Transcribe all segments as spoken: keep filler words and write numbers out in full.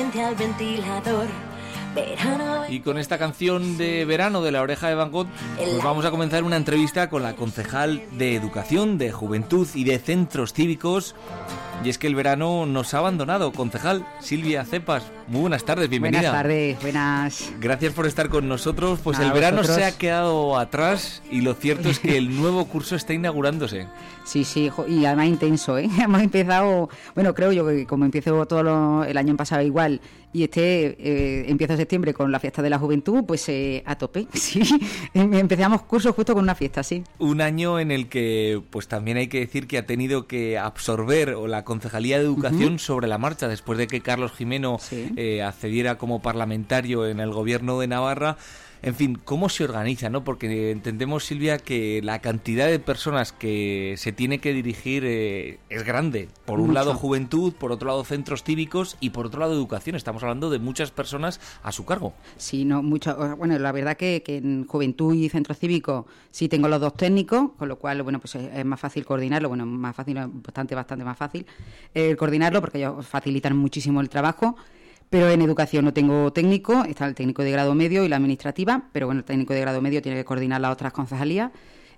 frente al ventilador. Verano. Y con esta canción de verano de La Oreja de Van Gogh, pues vamos a comenzar una entrevista con la concejal de Educación, de Juventud y de Centros Cívicos. Y es que el verano nos ha abandonado. Concejal Silvia Cepas, muy buenas tardes, bienvenida. Buenas tardes, buenas. Gracias por estar con nosotros. Pues a el verano vosotros. se ha quedado atrás y lo cierto es que el nuevo curso está inaugurándose. Sí, sí, y además intenso, ¿eh? Hemos empezado, bueno, creo yo que como empiezo todo lo, el año pasado igual, y este eh, empieza septiembre con la fiesta de la juventud, pues eh, a tope, sí. Empezamos cursos justo con una fiesta, sí. Un año en el que, pues también hay que decir que ha tenido que absorber o la Concejalía de Educación uh-huh. sobre la marcha, después de que Carlos Gimeno sí. eh, accediera como parlamentario en el gobierno de Navarra. En fin, ¿cómo se organiza, no? Porque entendemos, Silvia, que la cantidad de personas que se tiene que dirigir eh, es grande. Por un Mucho. lado juventud, por otro lado centros cívicos y por otro lado educación. Estamos hablando de muchas personas a su cargo. Sí, no, mucho. Bueno, la verdad que, que en juventud y centros cívicos sí tengo los dos técnicos, con lo cual, bueno, pues es, es más fácil coordinarlo. Bueno, más fácil, bastante, bastante más fácil eh, coordinarlo porque ellos facilitan muchísimo el trabajo. Pero en educación no tengo técnico, está el técnico de grado medio y la administrativa, pero bueno, el técnico de grado medio tiene que coordinar las otras concejalías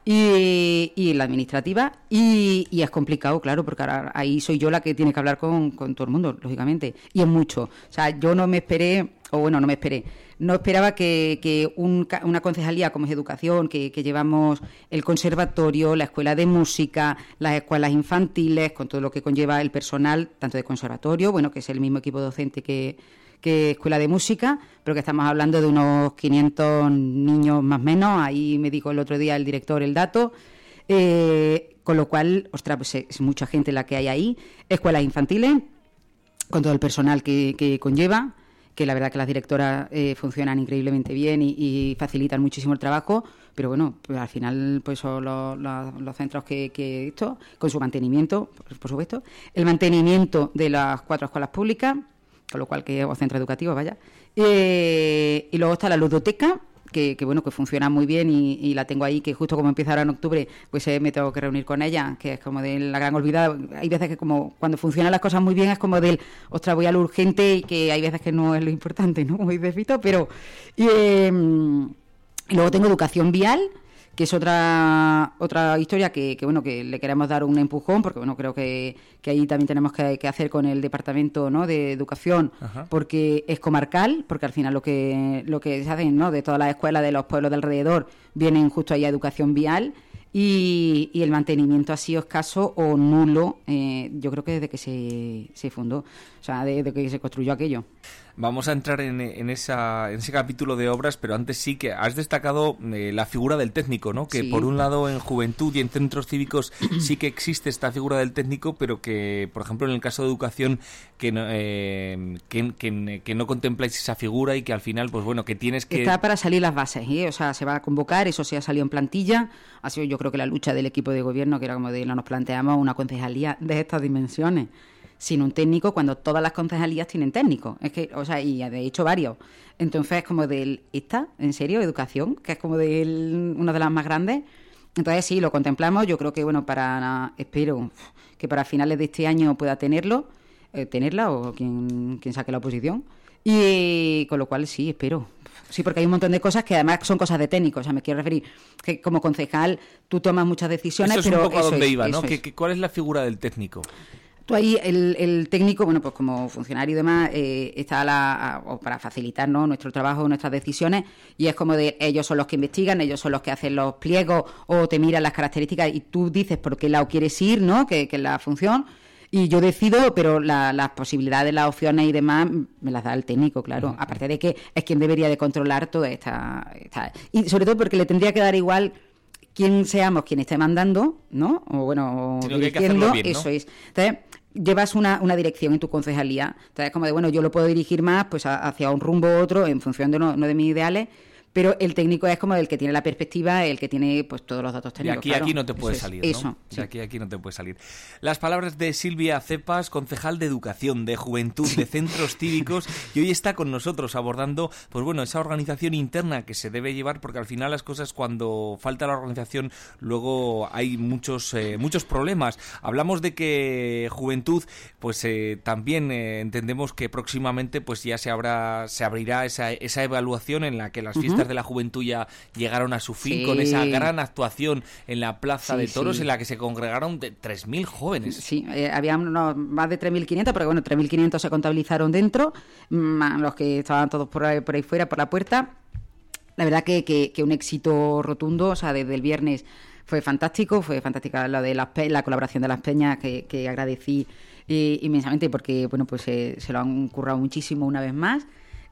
y, y la administrativa, y, y es complicado, claro, porque ahora ahí soy yo la que tiene que hablar con, con todo el mundo, lógicamente, y es mucho. O sea, yo no me esperé, o bueno, no me esperé, no esperaba que, que un, una concejalía como es educación, que, que llevamos el conservatorio, la escuela de música, las escuelas infantiles, con todo lo que conlleva el personal, tanto de conservatorio, bueno, que es el mismo equipo docente que, que escuela de música, pero que estamos hablando de unos quinientos niños más o menos, ahí me dijo el otro día el director el dato, eh, con lo cual, ostras, pues es mucha gente la que hay ahí, escuelas infantiles, con todo el personal que, que conlleva, que la verdad que las directoras eh, funcionan increíblemente bien y, y facilitan muchísimo el trabajo, pero bueno, pues al final pues son los, los, los centros que, que esto, con su mantenimiento, por, por supuesto, el mantenimiento de las cuatro escuelas públicas, con lo cual que o centro educativo, vaya, eh, y luego está la ludoteca, que, que bueno, que funciona muy bien y, y la tengo ahí, que justo como empieza ahora en octubre, pues eh, me tengo que reunir con ella, que es como de la gran olvidada. Hay veces que como cuando funcionan las cosas muy bien es como del, ostras, voy a lo urgente, y que hay veces que no es lo importante, ¿no? Como dice Fito, pero y, eh, y luego tengo educación vial, que es otra otra historia que, que bueno que le queremos dar un empujón, porque bueno creo que, que ahí también tenemos que, que hacer con el departamento, ¿no?, de educación. Ajá. Porque es comarcal, porque al final lo que lo que se hacen, ¿no?, de todas las escuelas de los pueblos de alrededor vienen justo ahí a educación vial, y, y el mantenimiento ha sido escaso o nulo, eh, yo creo que desde que se, se fundó, o sea, desde que se construyó aquello. Vamos a entrar en, en, esa, en ese capítulo de obras, pero antes sí que has destacado eh, la figura del técnico, ¿no? Que sí. Por un lado en juventud y en centros cívicos sí que existe esta figura del técnico, pero que, por ejemplo, en el caso de educación, que no, eh, que, que, que no contempláis esa figura y que al final, pues bueno, que tienes que... Está para salir las bases, ¿eh? O sea, se va a convocar, eso se ha salido en plantilla, ha sido yo creo que la lucha del equipo de gobierno, que era como de no nos planteamos una concejalía de estas dimensiones sin un técnico, cuando todas las concejalías tienen técnico, es que, o sea, y de hecho varios. Entonces, como del, ¿esta? ¿En serio? ¿Educación? Que es como de el, una de las más grandes. Entonces, sí, lo contemplamos. Yo creo que, bueno, para, espero que para finales de este año pueda tenerlo, eh, tenerla, o quien, quien saque la oposición. Y con lo cual, sí, espero. Sí, porque hay un montón de cosas que además son cosas de técnicos. O sea, me quiero referir que como concejal tú tomas muchas decisiones, eso es pero un poco a donde es, iba, ¿no? Es. ¿Qué, qué, ¿Cuál es la figura del técnico? Tú ahí, el, el técnico, bueno, pues como funcionario y demás, eh, está a la, a, o para facilitarnos nuestro trabajo, nuestras decisiones, y es como de ellos son los que investigan, ellos son los que hacen los pliegos o te miran las características y tú dices por qué lado quieres ir, ¿no?, que, que es la función, y yo decido, pero la, las posibilidades, las opciones y demás me las da el técnico, claro. Uh-huh. Aparte de que es quien debería de controlar toda esta, esta... Y sobre todo porque le tendría que dar igual quién seamos quien esté mandando, ¿no? O bueno, sino dirigiendo, bien, ¿no? Eso es. Entonces, llevas una, una dirección en tu concejalía. Entonces, como de, bueno, yo lo puedo dirigir más pues a, hacia un rumbo u otro en función de no, no de mis ideales, pero el técnico es como el que tiene la perspectiva, el que tiene pues todos los datos técnicos. De aquí claro. aquí no te puedes eso salir, es, ¿no? Eso, sí. De aquí a aquí no te puedes salir. Las palabras de Silvia Cepas, concejal de Educación, de Juventud, de Centros Cívicos, y hoy está con nosotros abordando, pues bueno, esa organización interna que se debe llevar, porque al final las cosas, cuando falta la organización, luego hay muchos eh, muchos problemas. Hablamos de que Juventud, pues eh, también eh, entendemos que próximamente pues ya se habrá se abrirá esa, esa evaluación en la que las fiestas uh-huh. de la juventud ya llegaron a su fin, sí. con esa gran actuación en la Plaza sí, de Toros, sí. en la que se congregaron de tres mil jóvenes. Sí, eh, había unos, más de tres mil quinientos, porque bueno, tres mil quinientos se contabilizaron dentro, más los que estaban todos por ahí, por ahí fuera, por la puerta. La verdad que, que, que un éxito rotundo, o sea, desde el viernes fue fantástico, fue fantástica lo de las pe- la colaboración de las peñas, que, que agradecí eh, inmensamente, porque bueno, pues eh, se lo han currado muchísimo una vez más.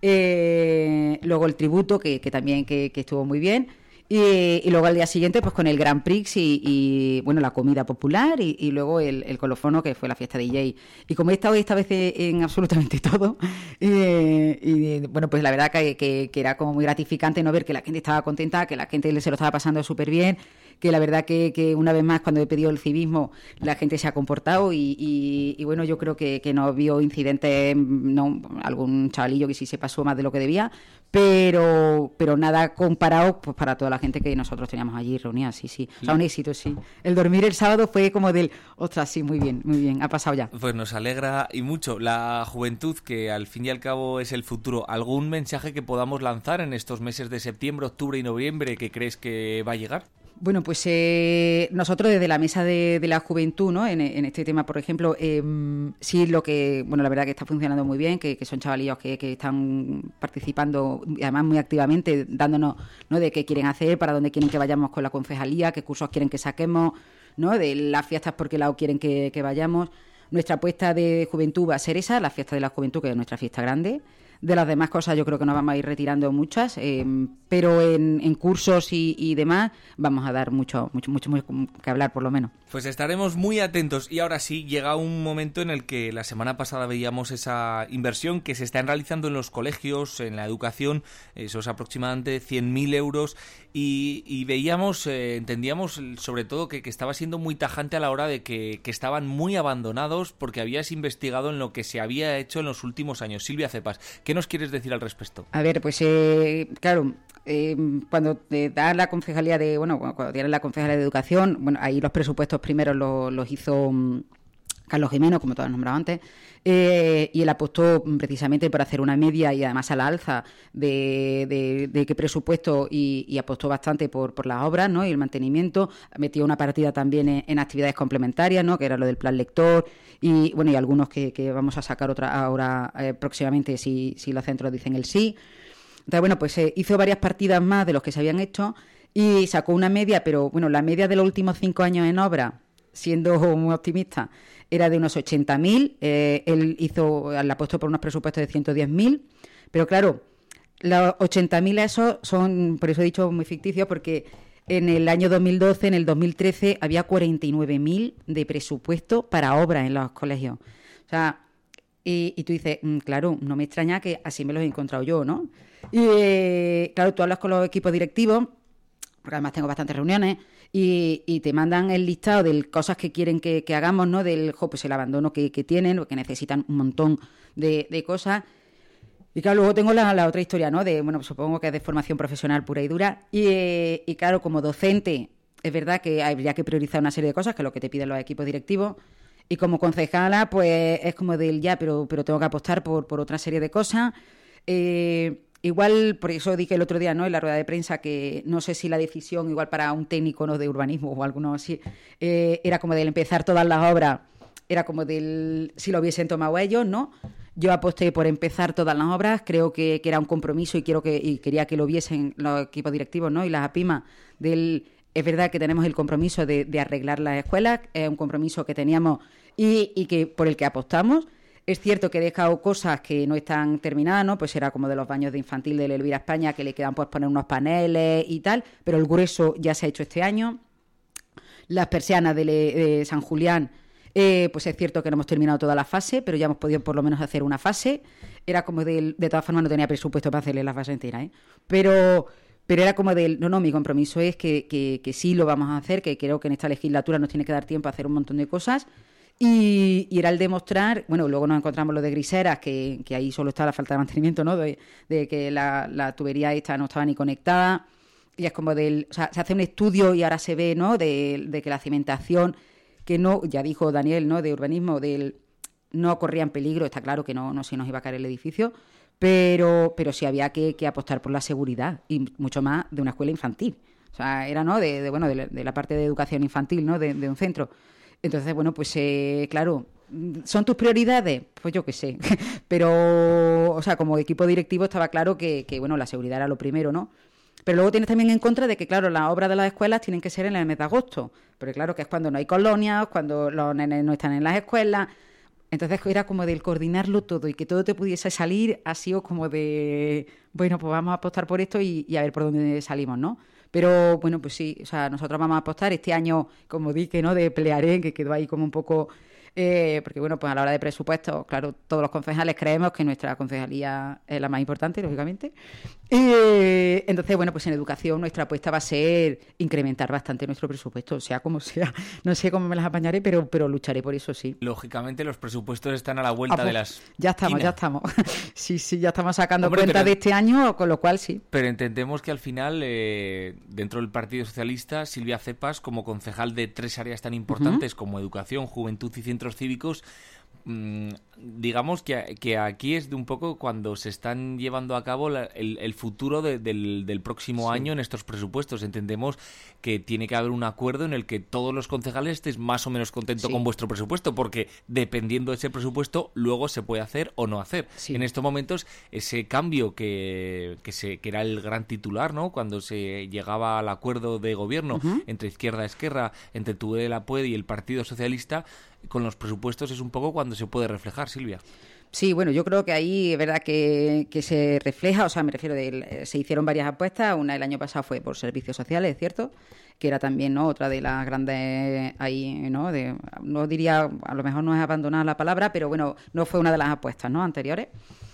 Eh, luego el tributo, que, que también que, que estuvo muy bien. Y, y luego al día siguiente, pues con el Grand Prix y, y bueno, la comida popular y, y luego el, el colofono, que fue la fiesta de D J. Y como he estado esta vez en absolutamente todo, eh, y bueno, pues la verdad que, que, que era como muy gratificante no ver que la gente estaba contenta, que la gente se lo estaba pasando súper bien, que la verdad que, que una vez más cuando he pedido el civismo la gente se ha comportado y, y, y bueno, yo creo que, que no vio incidentes, no, algún chavalillo que sí se pasó más de lo que debía, pero pero nada comparado pues para toda la gente que nosotros teníamos allí reunida, sí, sí, o sea, un éxito, sí. El dormir el sábado fue como del, ostras, sí, muy bien, muy bien, ha pasado ya. Pues nos alegra y mucho la juventud, que al fin y al cabo es el futuro. ¿Algún mensaje que podamos lanzar en estos meses de septiembre, octubre y noviembre que crees que va a llegar? Bueno, pues eh, nosotros desde la Mesa de, de la Juventud, ¿no? En, en este tema, por ejemplo, eh, sí lo que, bueno, la verdad que está funcionando muy bien, que, que son chavalillos que, que están participando, además muy activamente, dándonos, ¿no? De qué quieren hacer, para dónde quieren que vayamos con la concejalía, qué cursos quieren que saquemos, ¿no? De las fiestas por qué lado quieren que, que vayamos. Nuestra apuesta de juventud va a ser esa, la fiesta de la juventud, que es nuestra fiesta grande. De las demás cosas yo creo que nos vamos a ir retirando muchas, eh, pero en, en cursos y, y demás vamos a dar mucho, mucho, mucho, mucho que hablar por lo menos. Pues estaremos muy atentos. Y ahora sí, llega un momento en el que la semana pasada veíamos esa inversión que se está realizando en los colegios, en la educación, esos aproximadamente cien mil euros, y, y veíamos, eh, entendíamos sobre todo que, que estaba siendo muy tajante a la hora de que, que estaban muy abandonados porque habías investigado en lo que se había hecho en los últimos años. Silvia Cepas, ¿qué nos quieres decir al respecto? A ver, pues eh, claro, eh, cuando te da la concejalía de, bueno, cuando tienes la concejalía de educación, bueno, ahí los presupuestos primeros los, los hizo um, Carlos Jimeno, como tú has nombrado antes, eh, y él apostó precisamente por hacer una media y además a la alza de, de, de qué presupuesto y, y apostó bastante por, por las obras, ¿no? Y el mantenimiento, metió una partida también en, en actividades complementarias, ¿no? Que era lo del plan lector y bueno, y algunos que, que vamos a sacar otra ahora eh, próximamente si, si los centros dicen el sí. Entonces, bueno, pues eh, hizo varias partidas más de los que se habían hecho y sacó una media, pero bueno, la media de los últimos cinco años en obra, siendo muy optimista, era de unos ochenta mil, eh, él hizo, le apostó por unos presupuestos de ciento diez mil, pero claro, los ochenta mil esos son, por eso he dicho, muy ficticios, porque en el año dos mil doce, en el dos mil trece, había cuarenta y nueve mil de presupuesto para obras en los colegios. O sea, y, y tú dices, mmm, claro, no me extraña que así me los he encontrado yo, ¿no? Y eh, claro, tú hablas con los equipos directivos, porque además tengo bastantes reuniones, y, y te mandan el listado de cosas que quieren que, que hagamos, ¿no? Del, jo, pues el abandono que, que tienen, porque necesitan un montón de, de cosas. Y claro, luego tengo la, la otra historia, ¿no? De, bueno, supongo que es de formación profesional pura y dura. Y, eh, y claro, como docente, es verdad que habría que priorizar una serie de cosas, que es lo que te piden los equipos directivos. Y como concejala, pues es como del ya, pero, pero tengo que apostar por, por otra serie de cosas. Eh... Igual, por eso dije el otro día, ¿no? En la rueda de prensa, que no sé si la decisión, igual para un técnico, ¿no? De urbanismo o alguno así, eh, era como del empezar todas las obras, era como del si lo hubiesen tomado ellos, ¿no? Yo aposté por empezar todas las obras, creo que, que era un compromiso y quiero que y quería que lo viesen los equipos directivos, ¿no? Y las APIMA del... Es verdad que tenemos el compromiso de, de arreglar las escuelas, es un compromiso que teníamos y, y que por el que apostamos. Es cierto que he dejado cosas que no están terminadas, ¿no? Pues era como de los baños de infantil de Elvira España, que le quedan pues poner unos paneles y tal, pero el grueso ya se ha hecho este año. Las persianas de, Le, de San Julián, eh, pues es cierto que no hemos terminado toda la fase, pero ya hemos podido por lo menos hacer una fase. Era como de, de todas formas no tenía presupuesto para hacerle la fase entera, ¿eh? Pero... pero era como del, no, no, mi compromiso es que, que, que sí lo vamos a hacer, que creo que en esta legislatura nos tiene que dar tiempo a hacer un montón de cosas. Y, y era el demostrar, bueno, luego nos encontramos lo de Griseras, que, que ahí solo está la falta de mantenimiento, ¿no? De, de que la, la tubería esta no estaba ni conectada. Y es como del, o sea, se hace un estudio y ahora se ve, ¿no? De, de que la cimentación, que no, ya dijo Daniel, ¿no? De urbanismo, del no corría en peligro, está claro que no, no se nos iba a caer el edificio, pero, pero sí había que, que apostar por la seguridad, y mucho más de una escuela infantil. O sea, era, ¿no? De, de bueno, de la, de la parte de educación infantil, ¿no? De, de un centro. Entonces, bueno, pues eh, claro, ¿son tus prioridades? Pues yo qué sé. Pero, o sea, como equipo directivo estaba claro que, que, bueno, la seguridad era lo primero, ¿no? Pero luego tienes también en contra de que, claro, las obras de las escuelas tienen que ser en el mes de agosto. Pero claro, que es cuando no hay colonias, cuando los nenes no están en las escuelas. Entonces era como del coordinarlo todo y que todo te pudiese salir, ha sido como de, bueno, pues vamos a apostar por esto y, y a ver por dónde salimos, ¿no? Pero bueno, pues sí, o sea, nosotros vamos a apostar este año, como dije, ¿no? De Pelearé, que quedó ahí como un poco... Eh, porque bueno, pues a la hora de presupuestos, claro, todos los concejales creemos que nuestra concejalía es la más importante, lógicamente. Eh, entonces, bueno, pues en educación nuestra apuesta va a ser incrementar bastante nuestro presupuesto, sea como sea. No sé cómo me las apañaré, pero, pero lucharé por eso, sí. Lógicamente los presupuestos están a la vuelta ah, pues, de las... Ya estamos, esquina. ya estamos. sí, sí, ya estamos sacando Hombre, cuenta pero, de este año, con lo cual sí. Pero entendemos que al final, eh, dentro del Partido Socialista, Silvia Cepas, como concejal de tres áreas tan importantes uh-huh. como educación, juventud y centros cívicos, mmm, digamos que, que aquí es de un poco cuando se están llevando a cabo la, el, el futuro de, del, del próximo sí. año en estos presupuestos. Entendemos que tiene que haber un acuerdo en el que todos los concejales estéis más o menos contentos sí. con vuestro presupuesto, porque dependiendo de ese presupuesto luego se puede hacer o no hacer. Sí. En estos momentos ese cambio que, que, se, que era el gran titular, ¿no? Cuando se llegaba al acuerdo de gobierno uh-huh. entre Izquierda Esquerra, entre Tudela Puede y el Partido Socialista, con los presupuestos es un poco cuando se puede reflejar, Silvia. Sí, bueno, yo creo que ahí es verdad que, que se refleja, o sea, me refiero, de, se hicieron varias apuestas, una el año pasado fue por servicios sociales, ¿cierto?, que era también, ¿no?, otra de las grandes ahí, ¿no?, de, no diría, a lo mejor no es abandonar la palabra, pero bueno, no fue una de las apuestas, ¿no?, anteriores.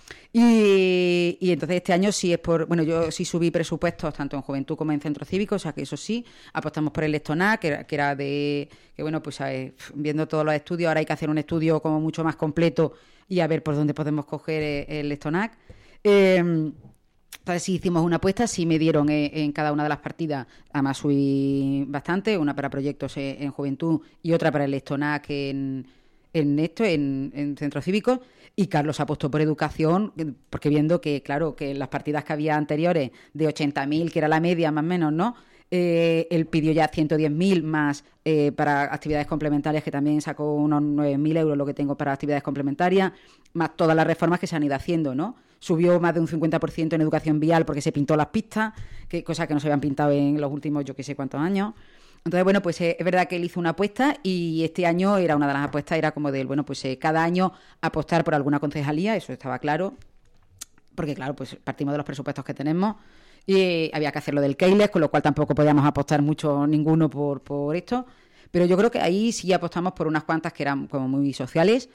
Y, y entonces este año sí es por... Bueno, yo sí subí presupuestos tanto en juventud como en centro cívico, o sea que eso sí, apostamos por el Estonac, que era, que era de... Que bueno, pues eh, viendo todos los estudios, ahora hay que hacer un estudio como mucho más completo y a ver por dónde podemos coger el Estonac. Eh, entonces sí hicimos una apuesta, sí me dieron en, en cada una de las partidas, además subí bastante, una para proyectos en, en juventud y otra para el Estonac en... en esto, en, en centro cívico, y Carlos apostó por educación, porque viendo que, claro, que las partidas que había anteriores de ochenta mil, que era la media más o menos, ¿no?, eh, él pidió ya ciento diez mil más eh, para actividades complementarias, que también sacó unos nueve mil euros lo que tengo para actividades complementarias, más todas las reformas que se han ido haciendo, ¿no? Subió más de un cincuenta por ciento en educación vial porque se pintó las pistas, que cosas que no se habían pintado en los últimos yo que sé cuántos años. Entonces, bueno, pues eh, es verdad que él hizo una apuesta y este año era una de las apuestas, era como del, bueno, pues eh, cada año apostar por alguna concejalía, eso estaba claro, porque claro, pues partimos de los presupuestos que tenemos y eh, había que hacerlo del Keiles, con lo cual tampoco podíamos apostar mucho ninguno por, por esto, pero yo creo que ahí sí apostamos por unas cuantas que eran como muy sociales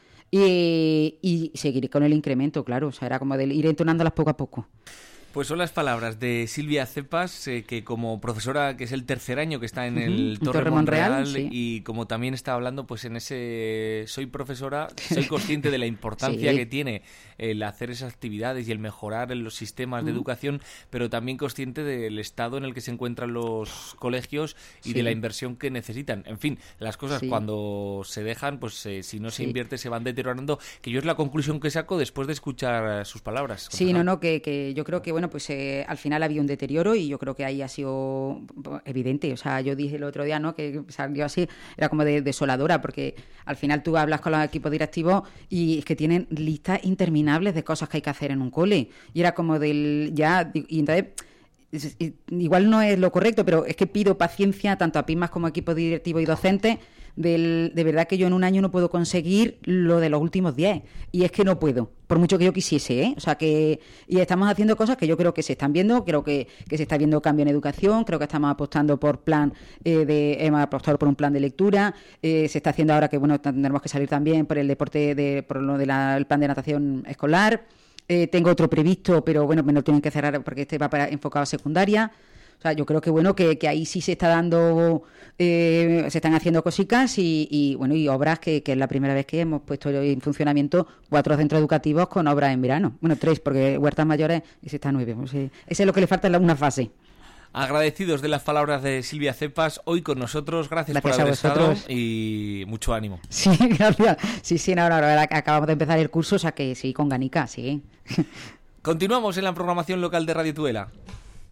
y, y seguir con el incremento, claro, o sea, era como de ir entonándolas poco a poco. Pues son las palabras de Silvia Cepas, eh, que como profesora, que es el tercer año que está en el uh-huh. Torre, Torre Monreal, Monreal sí. y como también está hablando, pues en ese soy profesora, soy consciente de la importancia sí. que tiene el hacer esas actividades y el mejorar en los sistemas uh-huh. de educación, pero también consciente del estado en el que se encuentran los colegios y sí. de la inversión que necesitan. En fin, las cosas sí. cuando se dejan, pues eh, si no se sí. invierte se van deteriorando, que yo es la conclusión que saco después de escuchar sus palabras. Sí, no, no, que, que yo creo que, bueno, Bueno, pues eh, al final había un deterioro y yo creo que ahí ha sido evidente. O sea, yo dije el otro día, ¿no?, que salió así, era como de, desoladora, porque al final tú hablas con los equipos directivos y es que tienen listas interminables de cosas que hay que hacer en un cole. Y era como del ya, y entonces igual no es lo correcto, pero es que pido paciencia tanto a PYMES como a equipos directivos y docentes. Del, de verdad que yo en un año no puedo conseguir lo de los últimos diez y es que no puedo, por mucho que yo quisiese, ¿eh? O sea que, y estamos haciendo cosas que yo creo que se están viendo, creo que, que se está viendo cambio en educación, creo que estamos apostando por plan eh, de, hemos apostado por un plan de lectura, eh, se está haciendo ahora que bueno, tendremos que salir también por el deporte, de, por lo del plan de natación escolar. Eh, tengo otro previsto, pero bueno, me lo tienen que cerrar porque este va para, enfocado a secundaria. O sea, yo creo que bueno que, que ahí sí se está dando, eh, se están haciendo cositas y, y bueno y obras que, que es la primera vez que hemos puesto en funcionamiento cuatro centros educativos con obras en verano. Bueno, tres, porque Huertas Mayores ese está nueve. O sea, ese es lo que le falta en una fase. Agradecidos de las palabras de Silvia Cepas, hoy con nosotros, gracias, gracias por haber estado y mucho ánimo. Sí, gracias. Sí, sí, ahora, ahora acabamos de empezar el curso, o sea que sí, con ganica, sí. Continuamos en la programación local de Radio Tudela.